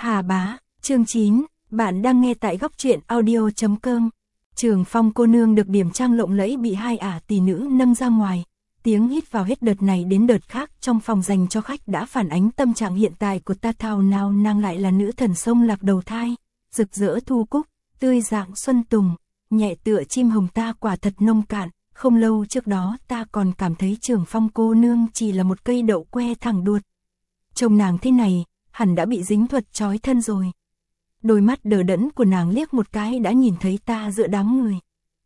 Hà Bá, chương 9, bạn đang nghe tại góc truyện audio.com. Trường Phong cô nương được điểm trang lộng lẫy bị hai ả tỷ nữ nâng ra ngoài. Tiếng hít vào hết đợt này đến đợt khác trong phòng dành cho khách đã phản ánh tâm trạng hiện tại của ta. Thảo nào nàng lại là nữ thần sông Lạc đầu thai, rực rỡ thu cúc, tươi dạng xuân tùng, nhẹ tựa chim hồng. Ta quả thật nông cạn, không lâu trước đó ta còn cảm thấy Trường Phong cô nương chỉ là một cây đậu que thẳng đuột. Trông nàng thế này, hẳn đã bị dính thuật trói thân rồi. Đôi mắt đờ đẫn của nàng liếc một cái đã nhìn thấy ta giữa đám người.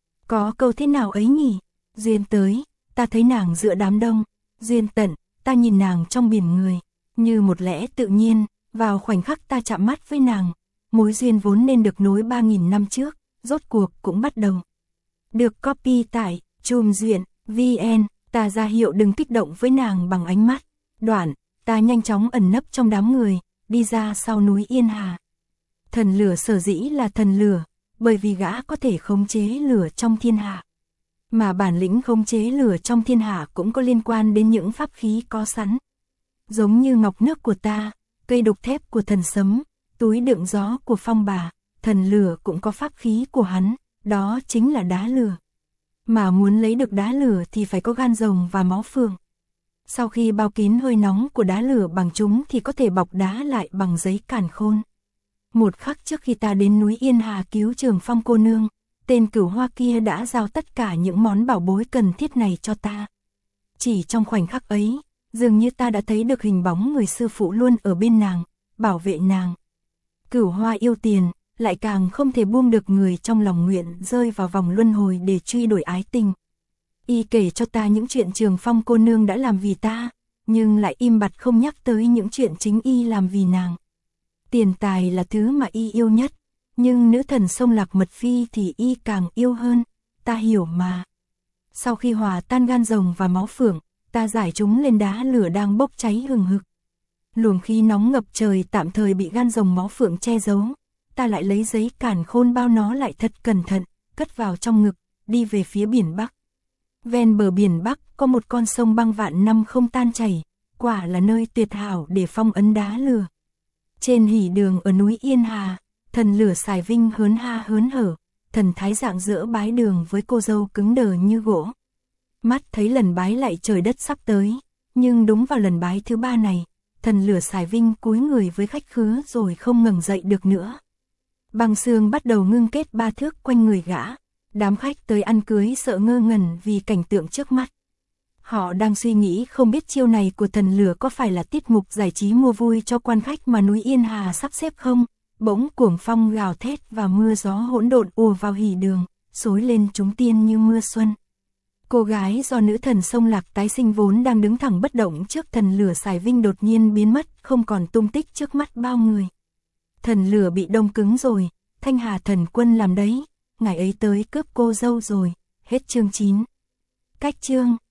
Có câu thế nào ấy nhỉ? Duyên tới, ta thấy nàng giữa đám đông. Duyên tận, ta nhìn nàng trong biển người. Như một lẽ tự nhiên, vào khoảnh khắc ta chạm mắt với nàng, mối duyên vốn nên được nối 3.000 năm trước, rốt cuộc cũng bắt đầu. Được copy tại Chùm Duyện, VN, ta ra hiệu đừng kích động với nàng bằng ánh mắt. Đoạn, ta nhanh chóng ẩn nấp trong đám người, đi ra sau núi Yên Hà. Thần lửa sở dĩ là thần lửa, bởi vì gã có thể khống chế lửa trong thiên hạ. Mà bản lĩnh khống chế lửa trong thiên hạ cũng có liên quan đến những pháp khí có sẵn. Giống như ngọc nước của ta, cây đục thép của thần sấm, túi đựng gió của phong bà, thần lửa cũng có pháp khí của hắn, đó chính là đá lửa. Mà muốn lấy được đá lửa thì phải có gan rồng và máu phượng. Sau khi bao kín hơi nóng của đá lửa bằng chúng thì có thể bọc đá lại bằng giấy càn khôn. Một khắc trước khi ta đến núi Yên Hà cứu Trường Phong cô nương, tên Cửu Hoa kia đã giao tất cả những món bảo bối cần thiết này cho ta. Chỉ trong khoảnh khắc ấy, dường như ta đã thấy được hình bóng người sư phụ luôn ở bên nàng, bảo vệ nàng. Cửu Hoa yêu tiền, lại càng không thể buông được người trong lòng nguyện rơi vào vòng luân hồi để truy đuổi ái tình. Y kể cho ta những chuyện Trường Phong cô nương đã làm vì ta, nhưng lại im bặt không nhắc tới những chuyện chính Y làm vì nàng. Tiền tài là thứ mà Y yêu nhất, nhưng nữ thần sông Lạc Mật Phi thì Y càng yêu hơn, ta hiểu mà. Sau khi hòa tan gan rồng và máu phượng, ta giải chúng lên đá lửa đang bốc cháy hừng hực. Luồng khí nóng ngập trời tạm thời bị gan rồng máu phượng che giấu, ta lại lấy giấy càn khôn bao nó lại thật cẩn thận, cất vào trong ngực, đi về phía biển Bắc. Ven bờ biển Bắc có một con sông băng vạn năm không tan chảy, quả là nơi tuyệt hảo để phong ấn đá lửa. Trên hỉ đường ở núi Yên Hà, thần lửa Sài Vinh hớn ha hớn hở, thần thái rạng rỡ bái đường với cô dâu cứng đờ như gỗ. Mắt thấy lần bái lạy trời đất sắp tới, nhưng đúng vào lần bái thứ 3 này, thần lửa Sài Vinh cúi người với khách khứa rồi không ngẩng dậy được nữa. Băng xương bắt đầu ngưng kết 3 thước quanh người gã. Đám khách tới ăn cưới sợ ngơ ngẩn vì cảnh tượng trước mắt. Họ đang suy nghĩ không biết chiêu này của thần lửa có phải là tiết mục giải trí mua vui cho quan khách mà núi Yên Hà sắp xếp không. Bỗng cuồng phong gào thét và mưa gió hỗn độn ùa vào hỉ đường, xối lên chúng tiên như mưa xuân. Cô gái do nữ thần sông Lạc tái sinh vốn đang đứng thẳng bất động trước thần lửa Sài Vinh đột nhiên biến mất, không còn tung tích trước mắt bao người. Thần lửa bị đông cứng rồi, Thanh Hà thần quân làm đấy. Ngài ấy tới cướp cô dâu rồi. Hết chương 9. Cách chương